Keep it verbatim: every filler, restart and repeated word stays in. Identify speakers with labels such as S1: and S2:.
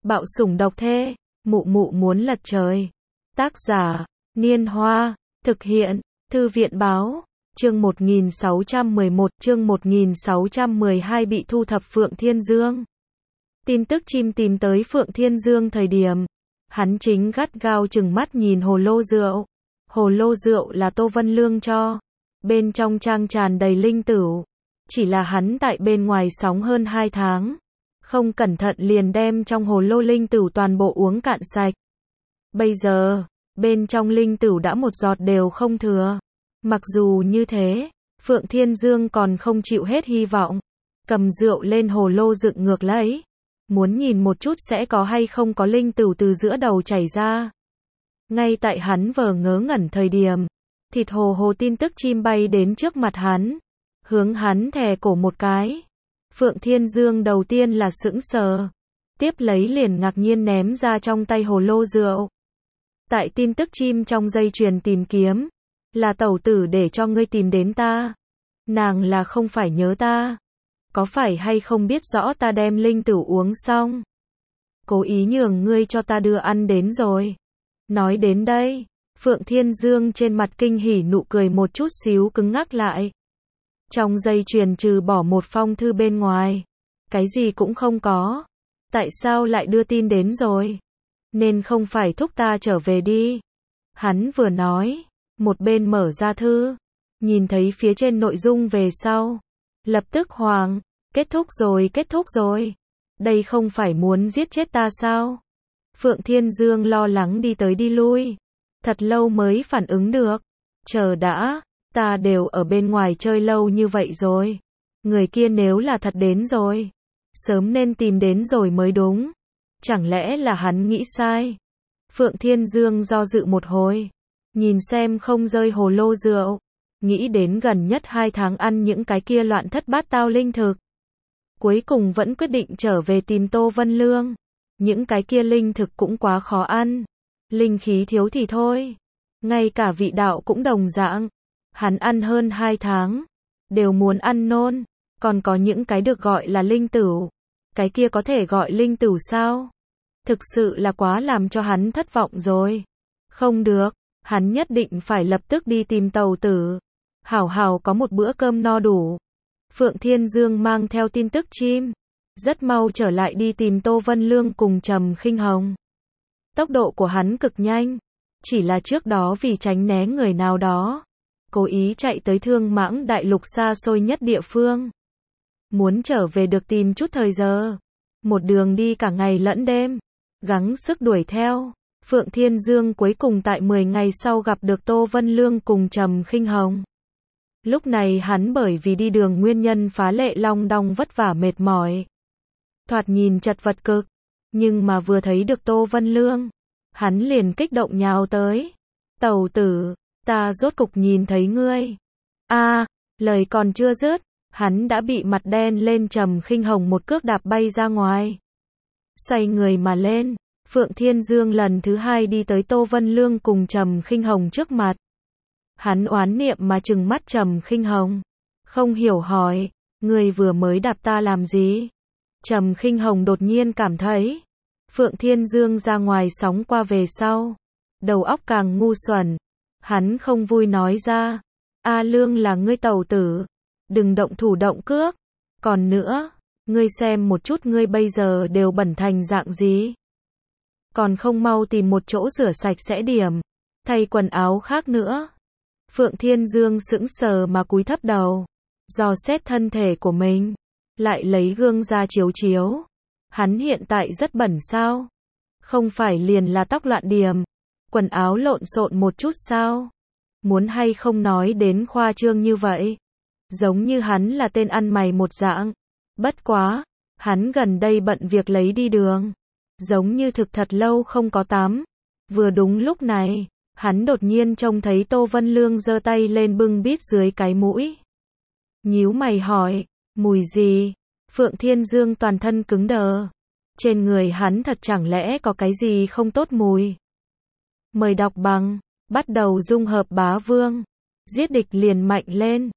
S1: Bạo sủng độc thê, mụ mụ muốn lật trời. Tác giả, Niên Hoa, thực hiện, Thư viện báo, chương một nghìn sáu trăm mười một, chương một nghìn sáu trăm mười hai bị thu thập Phượng Thiên Dương. Tin tức chim tìm tới Phượng Thiên Dương thời điểm, hắn chính gắt gao chừng mắt nhìn hồ lô rượu. Hồ lô rượu là Tô Vân Lương cho, bên trong trang tràn đầy linh tửu, chỉ là hắn tại bên ngoài sóng hơn hai tháng, không cẩn thận liền đem trong hồ lô linh tửu toàn bộ uống cạn sạch. Bây giờ, bên trong linh tửu đã một giọt đều không thừa. Mặc dù như thế, Phượng Thiên Dương còn không chịu hết hy vọng, cầm rượu lên hồ lô dựng ngược lấy, muốn nhìn một chút sẽ có hay không có linh tửu từ giữa đầu chảy ra. Ngay tại hắn vờ ngớ ngẩn thời điểm, thịt hồ hồ tin tức chim bay đến trước mặt hắn, hướng hắn thè cổ một cái. Phượng Thiên Dương đầu tiên là sững sờ, tiếp lấy liền ngạc nhiên ném ra trong tay hồ lô rượu. Tại tin tức chim trong dây chuyền tìm kiếm, là tẩu tử để cho ngươi tìm đến ta. Nàng là không phải nhớ ta, có phải hay không biết rõ ta đem linh tửu uống xong, cố ý nhường ngươi cho ta đưa ăn đến rồi. Nói đến đây, Phượng Thiên Dương trên mặt kinh hỉ nụ cười một chút xíu cứng ngắc lại. Trong dây chuyền trừ bỏ một phong thư bên ngoài, cái gì cũng không có. Tại sao lại đưa tin đến rồi? Nên không phải thúc ta trở về đi. Hắn vừa nói, một bên mở ra thư, nhìn thấy phía trên nội dung về sau, lập tức hoàng, kết thúc rồi, kết thúc rồi. Đây không phải muốn giết chết ta sao? Phượng Thiên Dương lo lắng đi tới đi lui, thật lâu mới phản ứng được. Chờ đã, ta đều ở bên ngoài chơi lâu như vậy rồi. Người kia nếu là thật đến rồi, sớm nên tìm đến rồi mới đúng. Chẳng lẽ là hắn nghĩ sai? Phượng Thiên Dương do dự một hồi, nhìn xem không rơi hồ lô rượu, nghĩ đến gần nhất hai tháng ăn những cái kia loạn thất bát tao linh thực. Cuối cùng vẫn quyết định trở về tìm Tô Vân Lương. Những cái kia linh thực cũng quá khó ăn, linh khí thiếu thì thôi, ngay cả vị đạo cũng đồng dạng. Hắn ăn hơn hai tháng, đều muốn ăn nôn, còn có những cái được gọi là linh tửu. Cái kia có thể gọi linh tửu sao? Thực sự là quá làm cho hắn thất vọng rồi. Không được, hắn nhất định phải lập tức đi tìm tàu tử, hảo hảo có một bữa cơm no đủ. Phượng Thiên Dương mang theo tin tức chim, rất mau trở lại đi tìm Tô Vân Lương cùng Trầm Khinh Hồng. Tốc độ của hắn cực nhanh, chỉ là trước đó vì tránh né người nào đó, cố ý chạy tới Thương Mãng Đại Lục xa xôi nhất địa phương. Muốn trở về được tìm chút thời giờ, một đường đi cả ngày lẫn đêm, gắng sức đuổi theo. Phượng Thiên Dương cuối cùng tại mười ngày sau gặp được Tô Vân Lương cùng Trầm Khinh Hồng. Lúc này hắn bởi vì đi đường nguyên nhân phá lệ long đong vất vả mệt mỏi, thoạt nhìn chật vật cực, nhưng mà vừa thấy được Tô Vân Lương, hắn liền kích động nhào tới. Tẩu tử, ta rốt cục nhìn thấy ngươi. A, à, lời còn chưa dứt, hắn đã bị mặt đen lên Trầm Khinh Hồng một cước đạp bay ra ngoài. Xoay người mà lên, Phượng Thiên Dương lần thứ hai đi tới Tô Vân Lương cùng Trầm Khinh Hồng trước mặt. Hắn oán niệm mà trừng mắt Trầm Khinh Hồng, không hiểu hỏi, ngươi vừa mới đạp ta làm gì? Trầm Khinh Hồng đột nhiên cảm thấy, Phượng Thiên Dương ra ngoài sóng qua về sau, đầu óc càng ngu xuẩn. Hắn không vui nói ra, A Lương là ngươi tẩu tử, đừng động thủ động cước. Còn nữa, ngươi xem một chút ngươi bây giờ đều bẩn thành dạng gì. Còn không mau tìm một chỗ rửa sạch sẽ điểm, thay quần áo khác nữa. Phượng Thiên Dương sững sờ mà cúi thấp đầu, dò xét thân thể của mình, lại lấy gương ra chiếu chiếu. Hắn hiện tại rất bẩn sao? Không phải liền là tóc loạn điểm, quần áo lộn xộn một chút sao? Muốn hay không nói đến khoa trương như vậy? Giống như hắn là tên ăn mày một dạng. Bất quá, hắn gần đây bận việc lấy đi đường, giống như thực thật lâu không có tắm. Vừa đúng lúc này, hắn đột nhiên trông thấy Tô Vân Lương giơ tay lên bưng bít dưới cái mũi. Nhíu mày hỏi, mùi gì? Phượng Thiên Dương toàn thân cứng đờ. Trên người hắn thật chẳng lẽ có cái gì không tốt mùi? Mời đọc bằng, bắt đầu dung hợp bá vương. Giết địch liền mạnh lên.